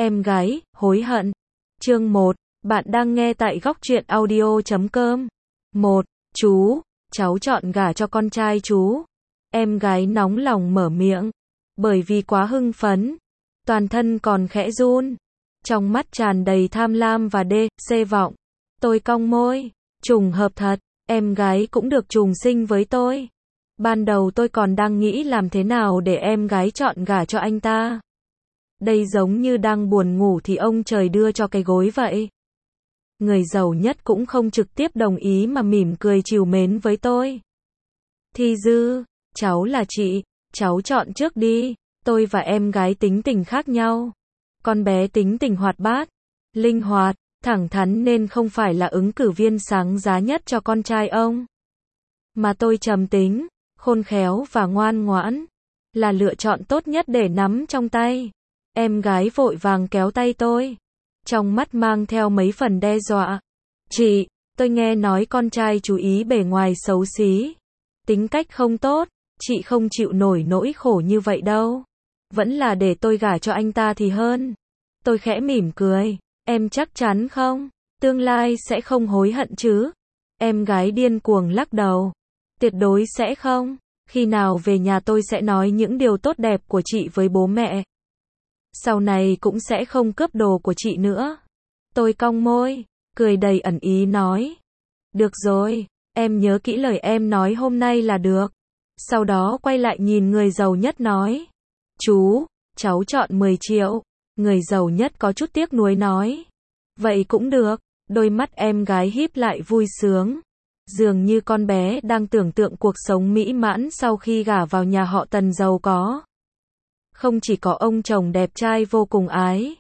Em gái, hối hận. Chương 1, bạn đang nghe tại góc truyện audio.com. 1. Chú, cháu chọn gả cho con trai chú. Em gái nóng lòng mở miệng, bởi vì quá hưng phấn, toàn thân còn khẽ run, trong mắt tràn đầy tham lam và xê vọng. Tôi cong môi, trùng hợp thật, em gái cũng được trùng sinh với tôi. Ban đầu tôi còn đang nghĩ làm thế nào để em gái chọn gả cho anh ta. Đây giống như đang buồn ngủ thì ông trời đưa cho cái gối vậy. Người giàu nhất cũng không trực tiếp đồng ý mà mỉm cười trìu mến với tôi. Thi Dư, cháu là chị, cháu chọn trước đi. Tôi và em gái tính tình khác nhau. Con bé tính tình hoạt bát, linh hoạt, thẳng thắn nên không phải là ứng cử viên sáng giá nhất cho con trai ông. Mà tôi trầm tính, khôn khéo và ngoan ngoãn, là lựa chọn tốt nhất để nắm trong tay. Em gái vội vàng kéo tay tôi, trong mắt mang theo mấy phần đe dọa. Chị, tôi nghe nói con trai chú ý bề ngoài xấu xí, tính cách không tốt, chị không chịu nổi nỗi khổ như vậy đâu. Vẫn là để tôi gả cho anh ta thì hơn. Tôi khẽ mỉm cười, em chắc chắn không? Tương lai sẽ không hối hận chứ? Em gái điên cuồng lắc đầu. Tuyệt đối sẽ không. Khi nào về nhà tôi sẽ nói những điều tốt đẹp của chị với bố mẹ. Sau này cũng sẽ không cướp đồ của chị nữa. Tôi cong môi, cười đầy ẩn ý nói. Được rồi, em nhớ kỹ lời em nói hôm nay là được. Sau đó quay lại nhìn người giàu nhất nói. Chú, cháu chọn 10 triệu. Người giàu nhất có chút tiếc nuối nói. Vậy cũng được. Đôi mắt em gái híp lại vui sướng. Dường như con bé đang tưởng tượng cuộc sống mỹ mãn sau khi gả vào nhà họ Tần giàu có. Không chỉ có ông chồng đẹp trai vô cùng ái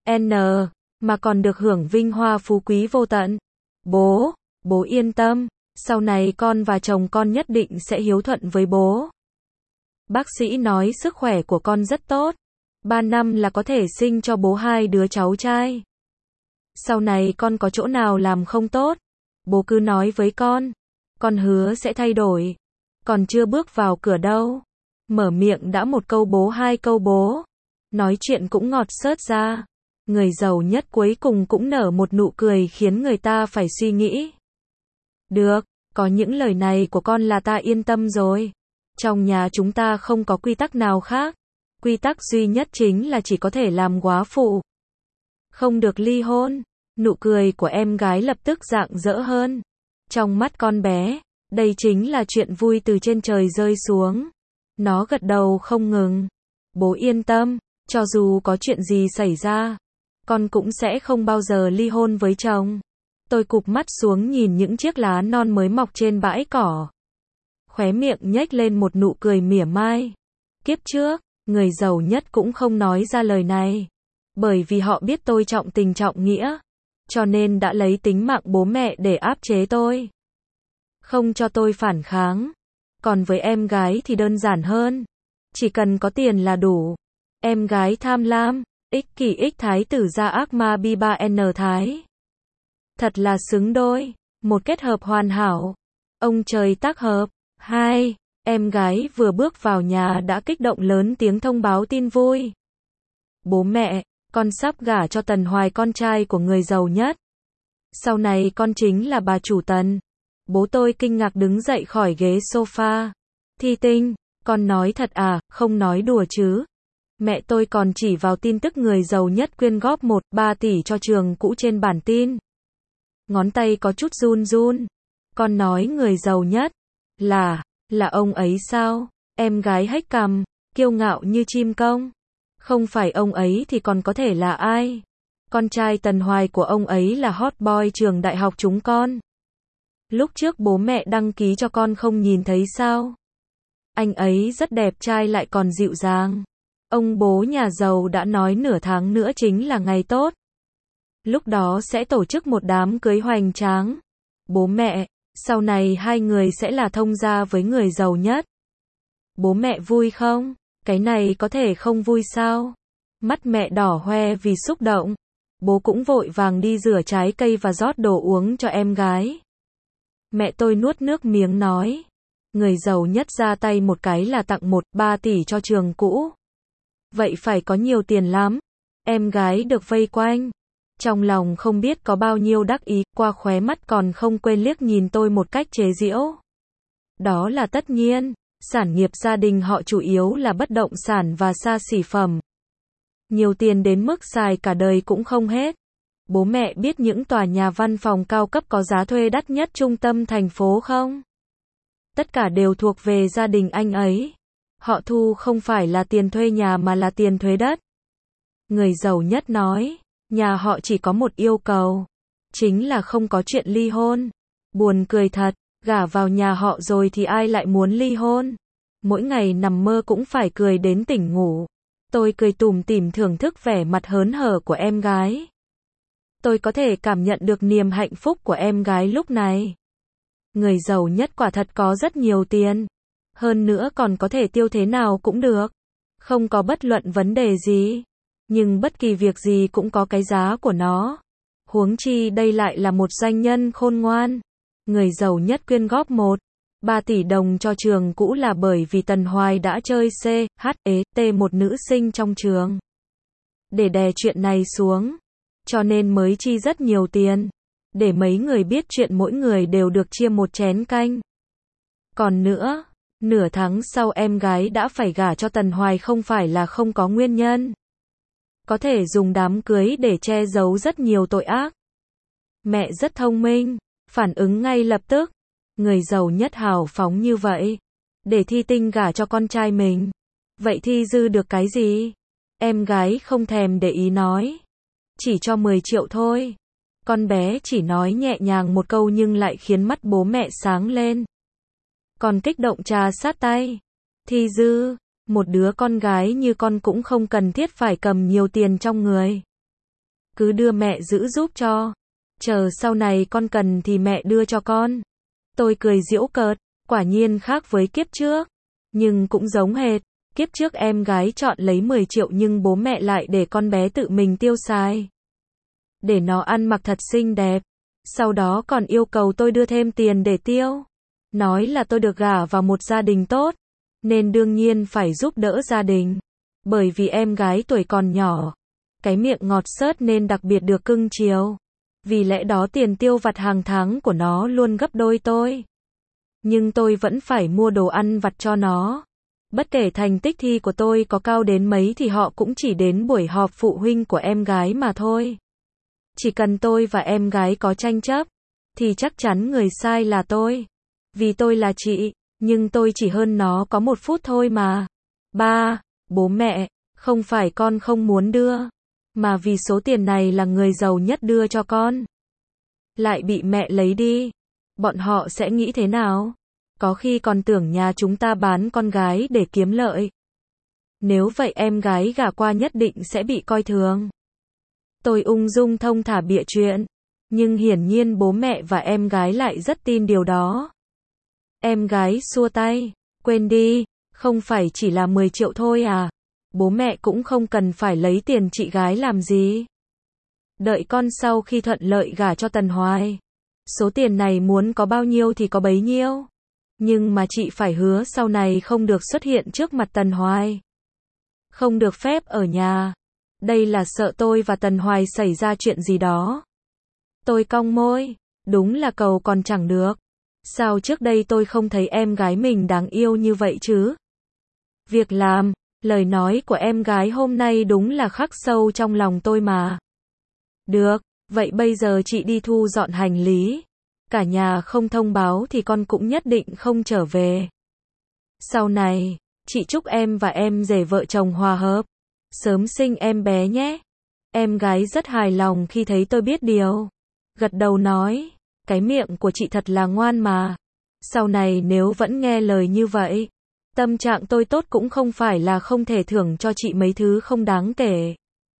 mà còn được hưởng vinh hoa phú quý vô tận. Bố yên tâm, sau này con và chồng con nhất định sẽ hiếu thuận với bố. Bác sĩ nói sức khỏe của con rất tốt, 3 năm là có thể sinh cho bố 2 đứa cháu trai. Sau này con có chỗ nào làm không tốt, bố cứ nói với con hứa sẽ thay đổi. Còn chưa bước vào cửa đâu, mở miệng đã một câu bố 2 câu bố. Nói chuyện cũng ngọt xớt ra. Người giàu nhất cuối cùng cũng nở một nụ cười khiến người ta phải suy nghĩ. Được, có những lời này của con là ta yên tâm rồi. Trong nhà chúng ta không có quy tắc nào khác. Quy tắc duy nhất chính là chỉ có thể làm góa phụ, không được ly hôn. Nụ cười của em gái lập tức rạng rỡ hơn. Trong mắt con bé, đây chính là chuyện vui từ trên trời rơi xuống. Nó gật đầu không ngừng. Bố yên tâm, cho dù có chuyện gì xảy ra, con cũng sẽ không bao giờ ly hôn với chồng. Tôi cụp mắt xuống nhìn những chiếc lá non mới mọc trên bãi cỏ. Khóe miệng nhếch lên một nụ cười mỉa mai. Kiếp trước, người giàu nhất cũng không nói ra lời này. Bởi vì họ biết tôi trọng tình trọng nghĩa. Cho nên đã lấy tính mạng bố mẹ để áp chế tôi. Không cho tôi phản kháng. Còn với em gái thì đơn giản hơn. Chỉ cần có tiền là đủ. Em gái tham lam, ích kỷ ích thái tử gia ác ma bi 3N thái. Thật là xứng đôi. Một kết hợp hoàn hảo. Ông trời tác hợp. 2. Em gái vừa bước vào nhà đã kích động lớn tiếng thông báo tin vui. Bố mẹ, con sắp gả cho Tần Hoài, con trai của người giàu nhất. Sau này con chính là bà chủ Tần. Bố tôi kinh ngạc đứng dậy khỏi ghế sofa. Thi Tinh, con nói thật à, không nói đùa chứ. Mẹ tôi còn chỉ vào tin tức người giàu nhất quyên góp 1,3 tỷ cho trường cũ trên bản tin. Ngón tay có chút run run. Con nói người giàu nhất là ông ấy sao? Em gái hếch cằm, kiêu ngạo như chim công. Không phải ông ấy thì còn có thể là ai? Con trai Tần Hoài của ông ấy là hot boy trường đại học chúng con. Lúc trước bố mẹ đăng ký cho con không nhìn thấy sao? Anh ấy rất đẹp trai lại còn dịu dàng. Ông bố nhà giàu đã nói nửa tháng nữa chính là ngày tốt. Lúc đó sẽ tổ chức một đám cưới hoành tráng. Bố mẹ, sau này hai người sẽ là thông gia với người giàu nhất. Bố mẹ vui không? Cái này có thể không vui sao? Mắt mẹ đỏ hoe vì xúc động. Bố cũng vội vàng đi rửa trái cây và rót đồ uống cho em gái. Mẹ tôi nuốt nước miếng nói. Người giàu nhất ra tay một cái là tặng 1,3 tỷ cho trường cũ. Vậy phải có nhiều tiền lắm. Em gái được vây quanh. Trong lòng không biết có bao nhiêu đắc ý, qua khóe mắt còn không quên liếc nhìn tôi một cách chế giễu. Đó là tất nhiên, sản nghiệp gia đình họ chủ yếu là bất động sản và xa xỉ phẩm. Nhiều tiền đến mức xài cả đời cũng không hết. Bố mẹ biết những tòa nhà văn phòng cao cấp có giá thuê đắt nhất trung tâm thành phố không? Tất cả đều thuộc về gia đình anh ấy. Họ thu không phải là tiền thuê nhà mà là tiền thuế đất. Người giàu nhất nói, nhà họ chỉ có một yêu cầu, chính là không có chuyện ly hôn. Buồn cười thật, gả vào nhà họ rồi thì ai lại muốn ly hôn? Mỗi ngày nằm mơ cũng phải cười đến tỉnh ngủ. Tôi cười tủm tỉm thưởng thức vẻ mặt hớn hở của em gái. Tôi có thể cảm nhận được niềm hạnh phúc của em gái lúc này. Người giàu nhất quả thật có rất nhiều tiền. Hơn nữa còn có thể tiêu thế nào cũng được. Không có bất luận vấn đề gì. Nhưng bất kỳ việc gì cũng có cái giá của nó. Huống chi đây lại là một doanh nhân khôn ngoan. Người giàu nhất quyên góp 1,3 tỷ đồng cho trường cũ là bởi vì Tần Hoài đã chơi CHET một nữ sinh trong trường. Để đè chuyện này xuống, cho nên mới chi rất nhiều tiền. Để mấy người biết chuyện mỗi người đều được chia một chén canh. Còn nữa, nửa tháng sau em gái đã phải gả cho Tần Hoài không phải là không có nguyên nhân. Có thể dùng đám cưới để che giấu rất nhiều tội ác. Mẹ rất thông minh, phản ứng ngay lập tức. Người giàu nhất hào phóng như vậy. Để Thi Tinh gả cho con trai mình. Vậy Thi Dư được cái gì? Em gái không thèm để ý nói. Chỉ cho 10 triệu thôi. Con bé chỉ nói nhẹ nhàng một câu nhưng lại khiến mắt bố mẹ sáng lên. Còn kích động trà sát tay. Thi Dư, một đứa con gái như con cũng không cần thiết phải cầm nhiều tiền trong người. Cứ đưa mẹ giữ giúp cho. Chờ sau này con cần thì mẹ đưa cho con. Tôi cười giễu cợt, quả nhiên khác với kiếp trước. Nhưng cũng giống hệt, kiếp trước em gái chọn lấy 10 triệu nhưng bố mẹ lại để con bé tự mình tiêu xài. Để nó ăn mặc thật xinh đẹp. Sau đó còn yêu cầu tôi đưa thêm tiền để tiêu. Nói là tôi được gả vào một gia đình tốt, nên đương nhiên phải giúp đỡ gia đình. Bởi vì em gái tuổi còn nhỏ, cái miệng ngọt xớt nên đặc biệt được cưng chiều. Vì lẽ đó tiền tiêu vặt hàng tháng của nó luôn gấp đôi tôi. Nhưng tôi vẫn phải mua đồ ăn vặt cho nó. Bất kể thành tích thi của tôi có cao đến mấy thì họ cũng chỉ đến buổi họp phụ huynh của em gái mà thôi. Chỉ cần tôi và em gái có tranh chấp, thì chắc chắn người sai là tôi. Vì tôi là chị, nhưng tôi chỉ hơn nó có 1 phút thôi mà. Ba, bố mẹ, không phải con không muốn đưa, mà vì số tiền này là người giàu nhất đưa cho con. Lại bị mẹ lấy đi. Bọn họ sẽ nghĩ thế nào? Có khi còn tưởng nhà chúng ta bán con gái để kiếm lợi. Nếu vậy em gái gả qua nhất định sẽ bị coi thường. Tôi ung dung thông thả bịa chuyện. Nhưng hiển nhiên bố mẹ và em gái lại rất tin điều đó. Em gái xua tay. Quên đi, không phải chỉ là 10 triệu thôi à? Bố mẹ cũng không cần phải lấy tiền chị gái làm gì. Đợi con sau khi thuận lợi gả cho Tần Hoài. Số tiền này muốn có bao nhiêu thì có bấy nhiêu. Nhưng mà chị phải hứa sau này không được xuất hiện trước mặt Tần Hoài. Không được phép ở nhà. Đây là sợ tôi và Tần Hoài xảy ra chuyện gì đó. Tôi cong môi. Đúng là cầu còn chẳng được. Sao trước đây tôi không thấy em gái mình đáng yêu như vậy chứ? Việc làm, lời nói của em gái hôm nay đúng là khắc sâu trong lòng tôi mà. Được, vậy bây giờ chị đi thu dọn hành lý. Cả nhà không thông báo thì con cũng nhất định không trở về. Sau này, chị chúc em và em rể vợ chồng hòa hợp. Sớm sinh em bé nhé. Em gái rất hài lòng khi thấy tôi biết điều. Gật đầu nói, cái miệng của chị thật là ngoan mà. Sau này nếu vẫn nghe lời như vậy, tâm trạng tôi tốt cũng không phải là không thể thưởng cho chị mấy thứ không đáng kể.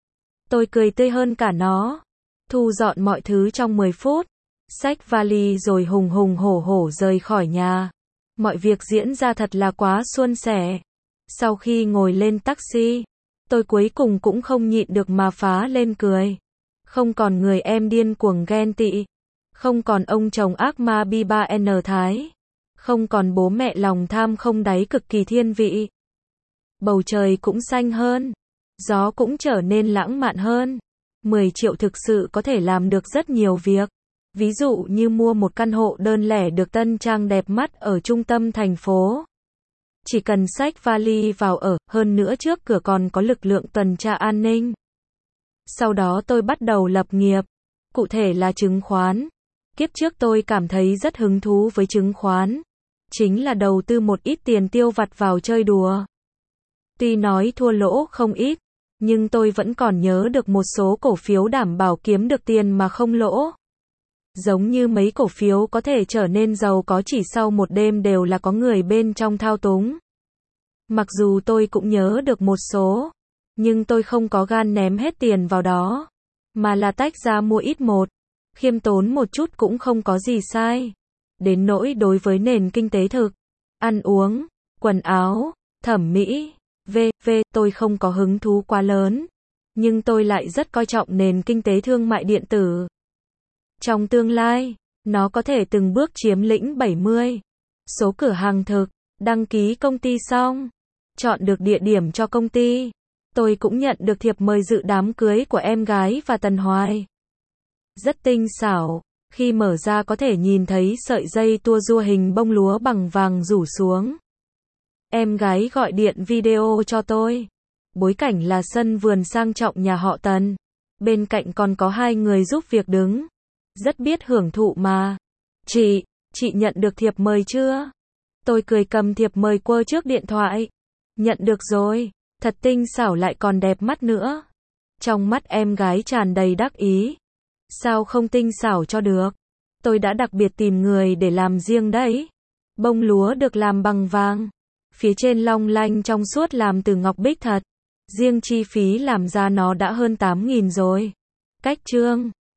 Tôi cười tươi hơn cả nó. Thu dọn mọi thứ trong 10 phút. Xách vali rồi hùng hùng hổ hổ rời khỏi nhà. Mọi việc diễn ra thật là quá suôn sẻ. Sau khi ngồi lên taxi, tôi cuối cùng cũng không nhịn được mà phá lên cười. Không còn người em điên cuồng ghen tị. Không còn ông chồng ác ma bi-ba-n thái. Không còn bố mẹ lòng tham không đáy cực kỳ thiên vị. Bầu trời cũng xanh hơn. Gió cũng trở nên lãng mạn hơn. 10 triệu thực sự có thể làm được rất nhiều việc. Ví dụ như mua một căn hộ đơn lẻ được tân trang đẹp mắt ở trung tâm thành phố. Chỉ cần xách vali vào ở, hơn nữa trước cửa còn có lực lượng tuần tra an ninh. Sau đó tôi bắt đầu lập nghiệp. Cụ thể là chứng khoán. Kiếp trước tôi cảm thấy rất hứng thú với chứng khoán. Chính là đầu tư một ít tiền tiêu vặt vào chơi đùa. Tuy nói thua lỗ không ít, nhưng tôi vẫn còn nhớ được một số cổ phiếu đảm bảo kiếm được tiền mà không lỗ. Giống như mấy cổ phiếu có thể trở nên giàu có chỉ sau một đêm đều là có người bên trong thao túng. Mặc dù tôi cũng nhớ được một số, nhưng tôi không có gan ném hết tiền vào đó, mà là tách ra mua ít một. Khiêm tốn một chút cũng không có gì sai. Đến nỗi đối với nền kinh tế thực, ăn uống, quần áo, thẩm mỹ, tôi không có hứng thú quá lớn. Nhưng tôi lại rất coi trọng nền kinh tế thương mại điện tử. Trong tương lai, nó có thể từng bước chiếm lĩnh 70 số cửa hàng thực. Đăng ký công ty xong, chọn được địa điểm cho công ty. Tôi cũng nhận được thiệp mời dự đám cưới của em gái và Tần Hoài. Rất tinh xảo, khi mở ra có thể nhìn thấy sợi dây tua rua hình bông lúa bằng vàng rủ xuống. Em gái gọi điện video cho tôi. Bối cảnh là sân vườn sang trọng nhà họ Tần. Bên cạnh còn có 2 người giúp việc đứng. Rất biết hưởng thụ mà. Chị nhận được thiệp mời chưa? Tôi cười cầm thiệp mời quơ trước điện thoại. Nhận được rồi, thật tinh xảo lại còn đẹp mắt nữa. Trong mắt em gái tràn đầy đắc ý. Sao không tinh xảo cho được? Tôi đã đặc biệt tìm người để làm riêng đấy. Bông lúa được làm bằng vàng. Phía trên long lanh trong suốt làm từ ngọc bích thật. Riêng chi phí làm ra nó đã hơn 8.000 rồi. Cách trương.